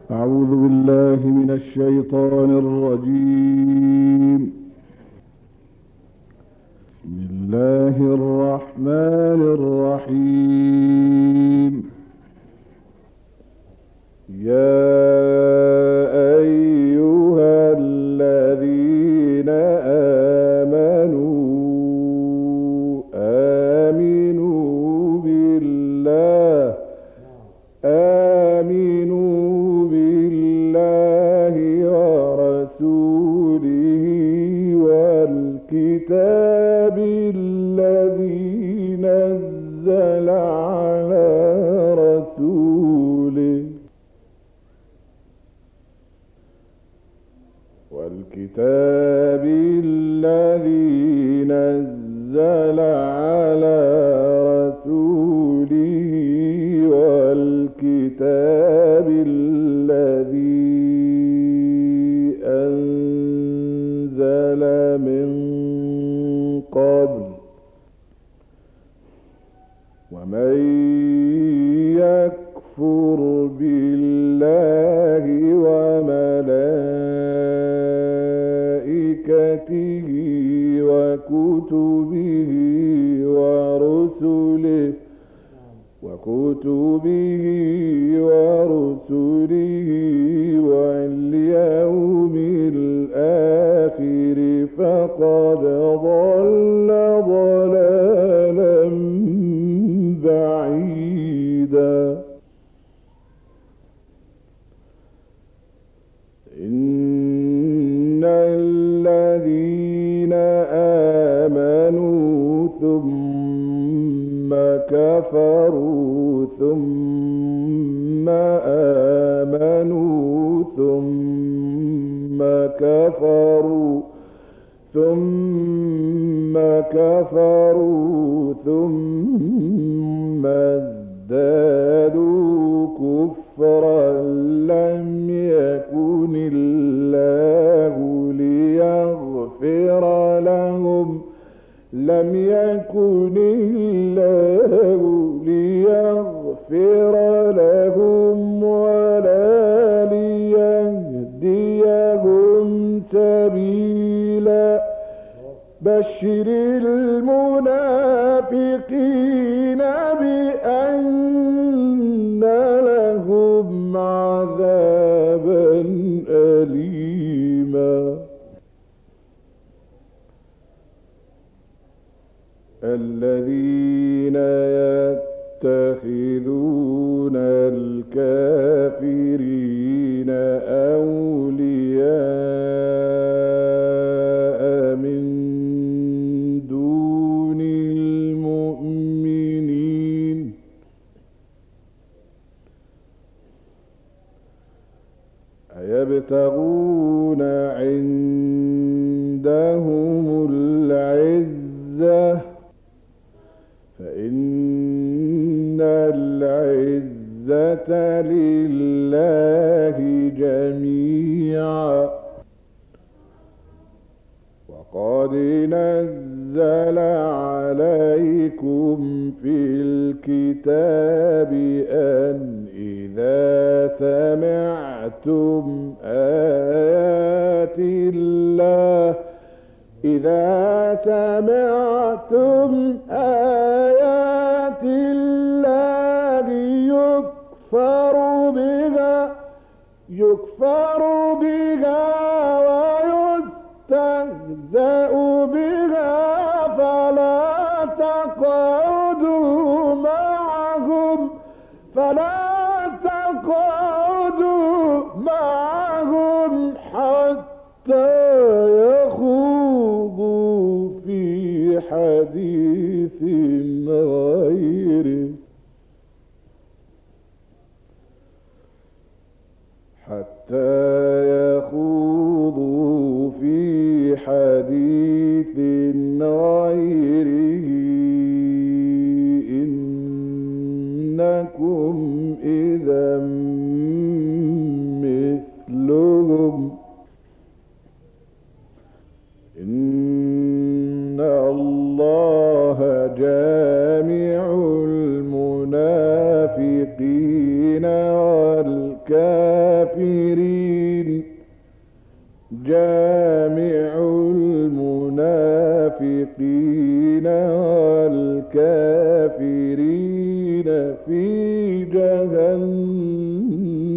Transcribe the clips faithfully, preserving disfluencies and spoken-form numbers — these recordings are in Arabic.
أعوذ بالله من الشيطان الرجيم. بسم الله الرحمن الرحيم. يا أيها الذين آمنوا آمنوا بالله آمنوا بالله ورسوله والكتاب الذي نزل على رسوله والكتاب الذي نزل على رسوله والكتاب الذي أنزل من قبل ومن يكفر بالله وملائكته وكتبه ورسله وكتبه ورسله واليوم الآخر فقد ضل ضلالا بعيدا. إن الذين آمنوا ثم كفروا ثم آمنوا ثم كفروا ثم كفروا ثم ازدادوا كفرا لم يكن الله ليغفر لهم لم يكن الله ليغفر لهم ولا ليهديهم سبيلا. بشر المنافقين بأن لهم عذابا أليما. الذين يتخذون الكافرين أولياء من دون المؤمنين أيبتغون عندهم العزة فإن العزة لله جميعا. وقد نزل عليكم في الكتاب أن إذا سمعتم آيات الله إذا سمعتم آيات الله يكفر بها يكفر بها ويستهزأ بها فلا تقعدوا معهم فلا تقعدوا معهم حتى يخوضوا في حديث غيره حتى يخوضوا في حديث غيره إنكم إذا مثلهم. إن الله جامع المنافقين والكافرين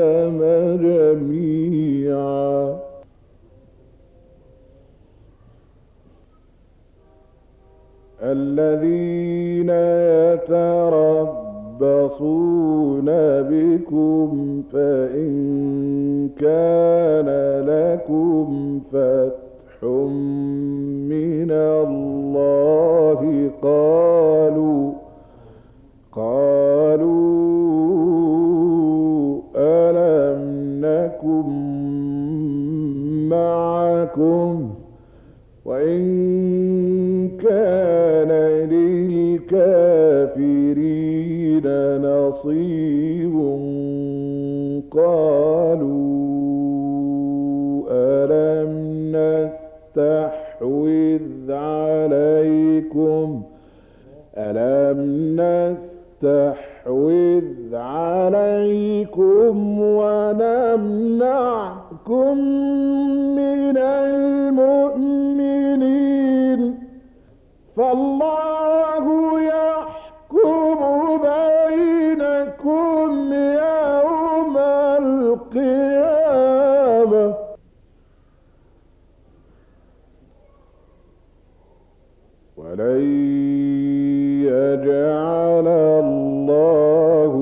جميعا. الذين يتربصون بكم فإن كان لكم فتح من الله قالوا قالوا ألم نكن معكم وإن كان للكافرين نصيب قالوا ألم نستحوذ عليكم ألم نستحوذ عليكم ونمنعكم من المؤمنين فالله يحكم بينكم يوم القيامة ولن يجعل الله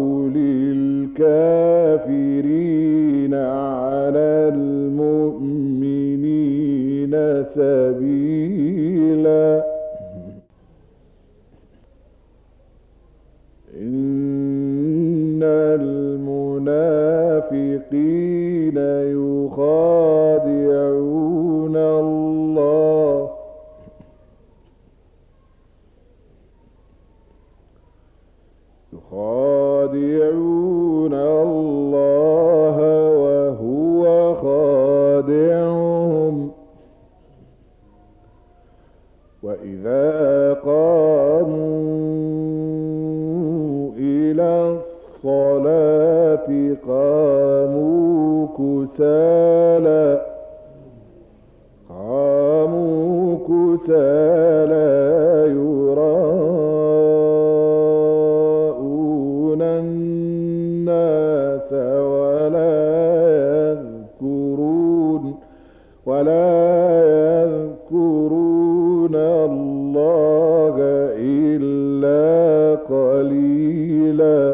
للكافرين على المؤمنين سبيلا. إن المنافقين يخادعون الله يخادعون الله وهو خادعهم وإذا قاموا إلى الصلاة قاموا كسالى قاموا كسالى يراءون الناس ولا يذكرون ولا يذكرون الله إلا قليلا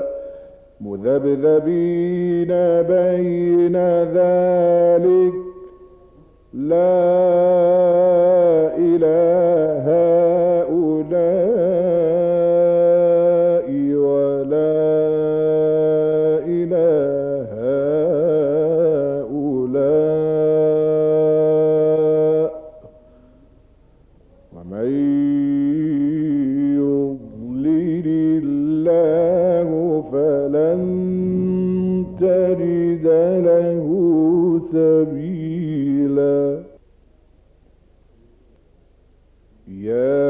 مذبذبين بين ذلك لا إله هؤلاء ولا إله هؤلاء ومن يضلل الله فلن تجد له سبيلا. يا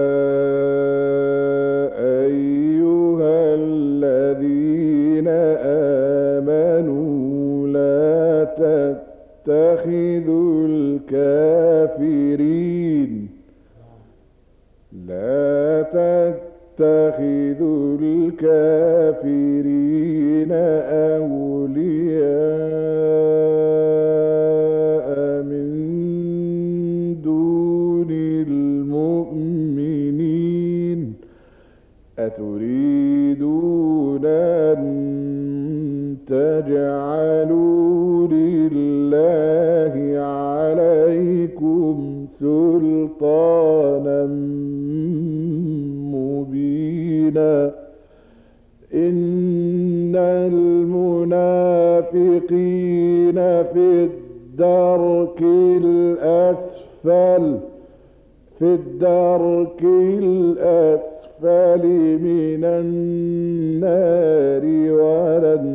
أيها الذين آمنوا لا تتخذوا الكافرين لا تتخذوا الكافرين أولياء من دون المؤمنين أتريدون أن تجعلوا لله عليكم سلطانا مبينا. إن المنافقين في الدرك الأسفل في الدرك الأسفل من النار ولن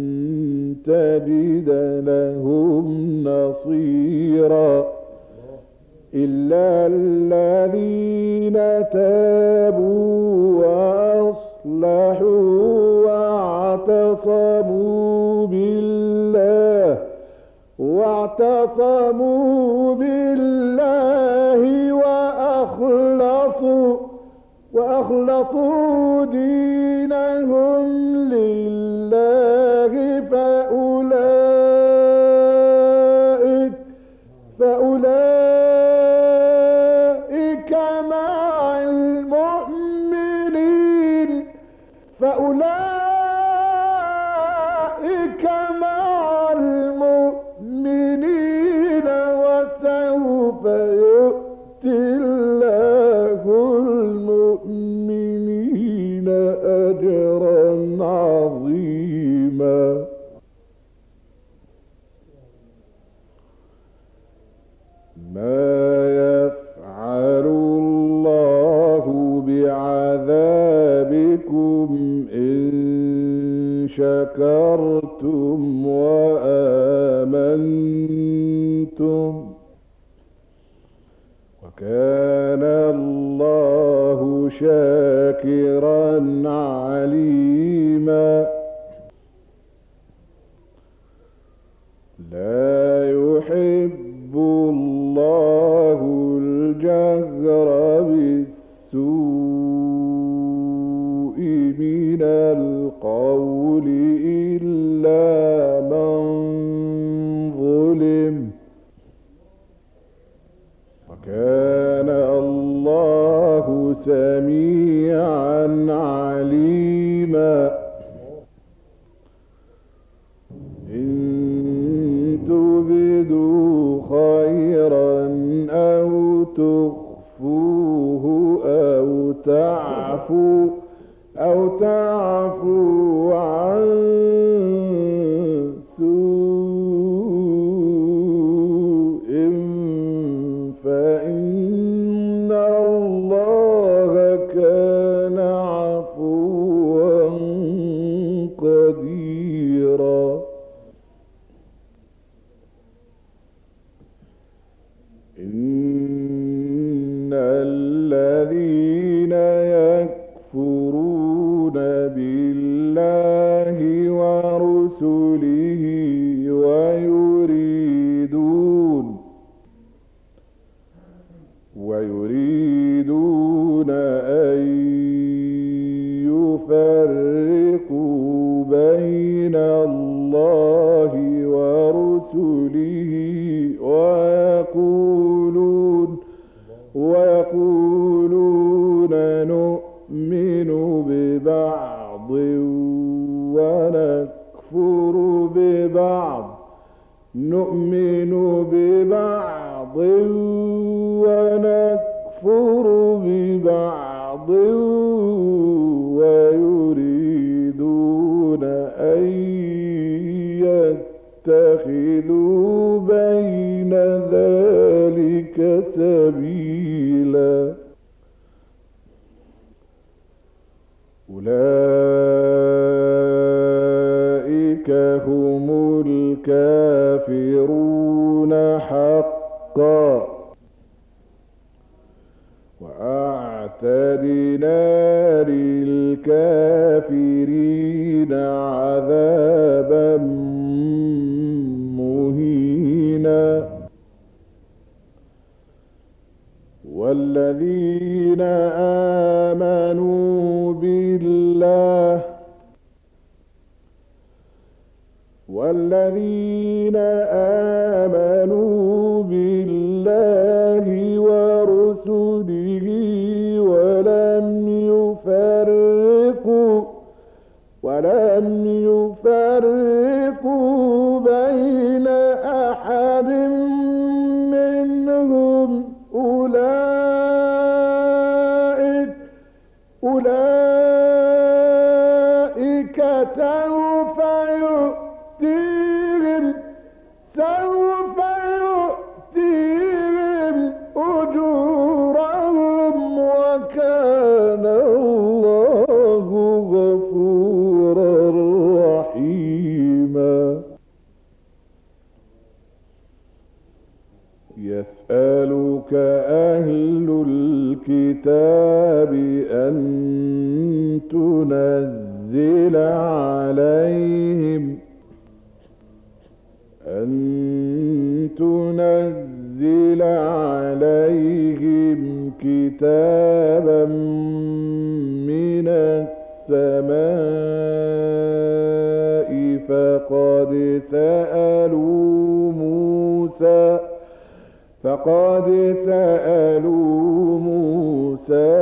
تجد لهم نصيرا إلا الذين تابوا وأصلحوا واعتصموا بالله واعتصموا بالله وأخلصوا وأخلصوا دينهم لله فأولئك لا يحب الله الجهر بالسوء من القول إلا من ظلم وكان الله سميعا عليما إن تبدوا خيرا أو تخفوه أو تعفو أو تعفو عن سوء فإن الله كان عفوا قديرا إن الذين يكفرون بالله ورسله ويريدون ويريدون أن يفرقوا بين الله ورسله ويقولون ويقولون نؤمن ببعض ونكفر ببعض نؤمن ببعض ونكفر ببعض ويريدون أن يتخذوا بين ذلك سبيلا أولئك هم الكافرون حقا وأعتدنا للكافرين عذابا مهينا والذين آمنوا بالله والذين آمنوا بالله ورسله ولم يفرقوا ولم يفرقوا بين أحد منهم أولئك أولئك سوف يؤتيهم سوف يؤتيهم أجورهم وكان الله غفورا رحيما يسألك أهل الكتاب أن تنزل عليهم أن تنزل عليهم كتابا من السماء فقد سألوا موسى فقد سألوا موسى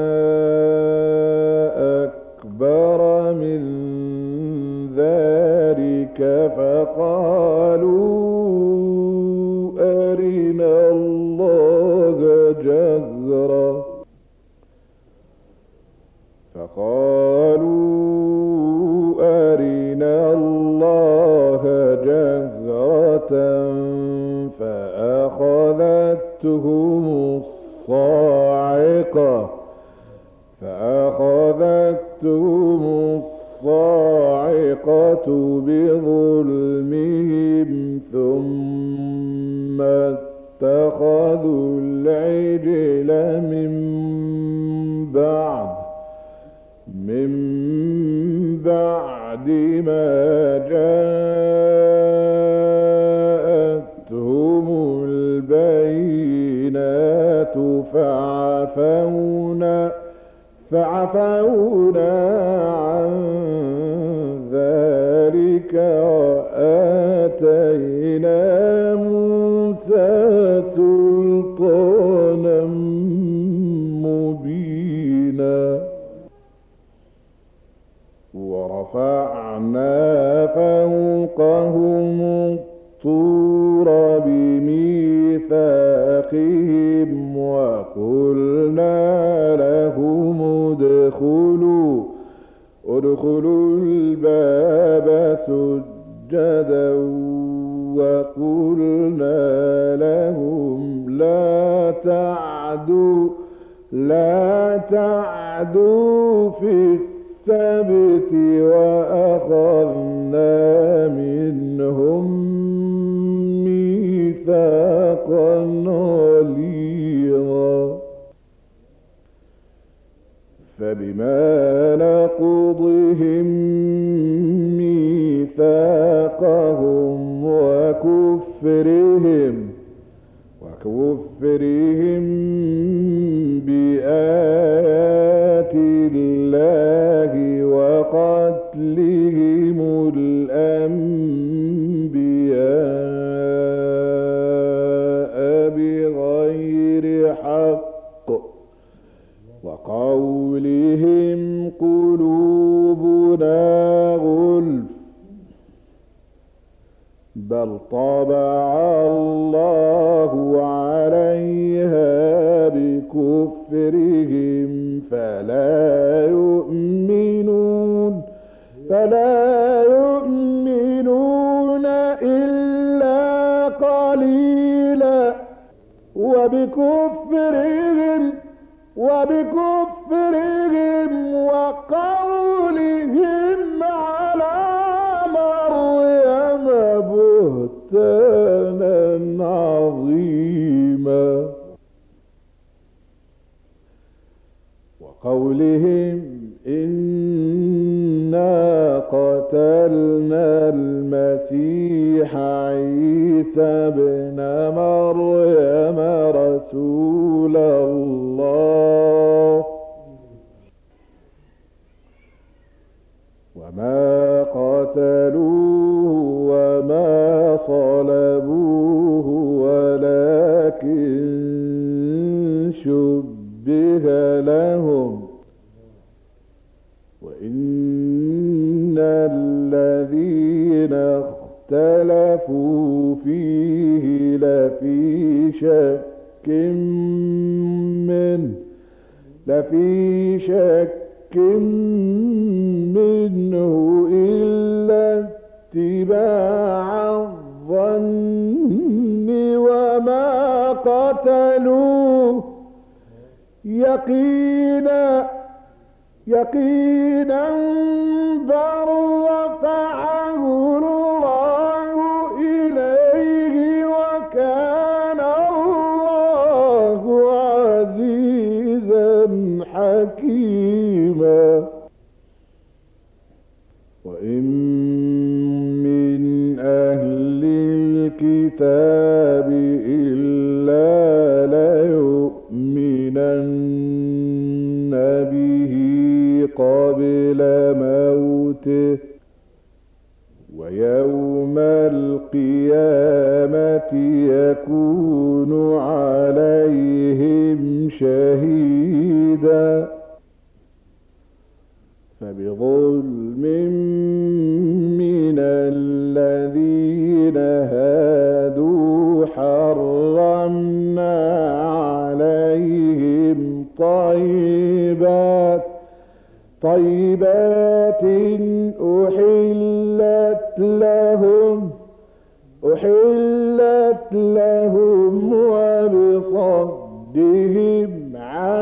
أكبر من ذلك فقالوا أرنا الله جهرة فقالوا أرنا الله جهرة فأخذتهم الصاعقة فأخذتهم الصاعقة بظلمهم ثم اتخذوا العجل من بعد من بعد ما جاء فعفونا عن ذلك وآتينا موسى سلطانا مبينا ورفعنا فوقهم الطور بميثاقهم وقلنا لهم ادخلوا ادخلوا الباب سجدا وقلنا لهم لا تعدوا لا تعدوا في السبت وأخذنا منهم ميثاقا غليظا فبما نقضهم ميثاقهم وكفرهم وكفرهم بآيات الله وقتلهم الأنبياء بغير حق وقولهم قلوبنا غلف بل طبع الله عليها بكفرهم فلا يؤمنون فلا يؤمنون إلا قليلا وبكفرهم وبكفرهم وقولهم على مريم بهتانا عظيما وقولهم إنا قتلنا المسيح عيسى ابن مريم رسول الله وما قتلوه وما صلبوه ولكن شبه لهم وإن الذين اختلفوا فيه لفي شك منه لفي شك منه إلا اتباع الظن وما قتلوه يقينا يقينا بل رفعه الله إليه وكان الله عزيزا حكيما وإن من أهل الكتاب إلا ليؤمنن به قبل موته ويوم القيامة يكون عليهم شهيدا فبظلم من الذين هادوا حرمنا عليهم طيبات طيبات أحلت لهم أحلت لهم وبصدهم عن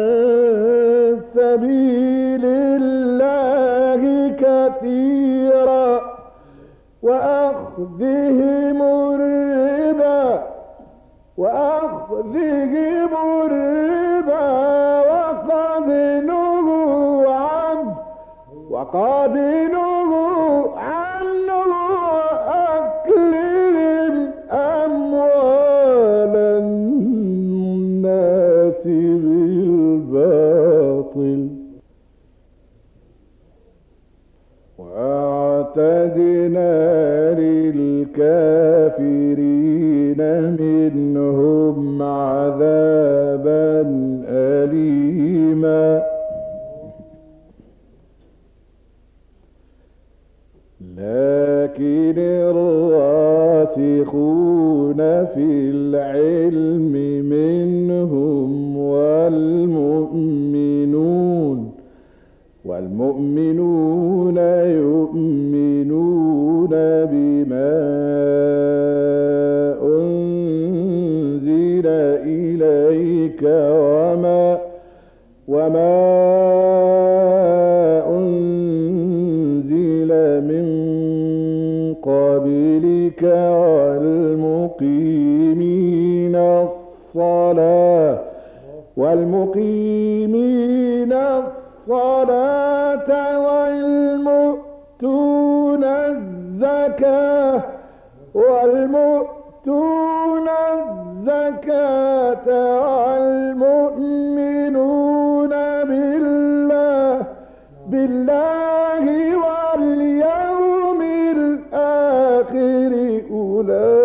سبيل الله كثيرا وأخذهم الربا وأخذهم الربا وقد نهوا عنه وقد نهوا عنه وأكلهم أموال الناس بالباطل الكافرين منهم عذابا أليما. لكن الراسخون في العلم منهم والمؤمنون والمؤمنون يؤمنون بما أنزل إليك وما وما أنزل من قبلك والمقيمين الصلاة والمقيمين الصلاة والمؤتون الزكاة والمؤتون الزكاة والمؤمنون بالله بالله واليوم الآخر أولئك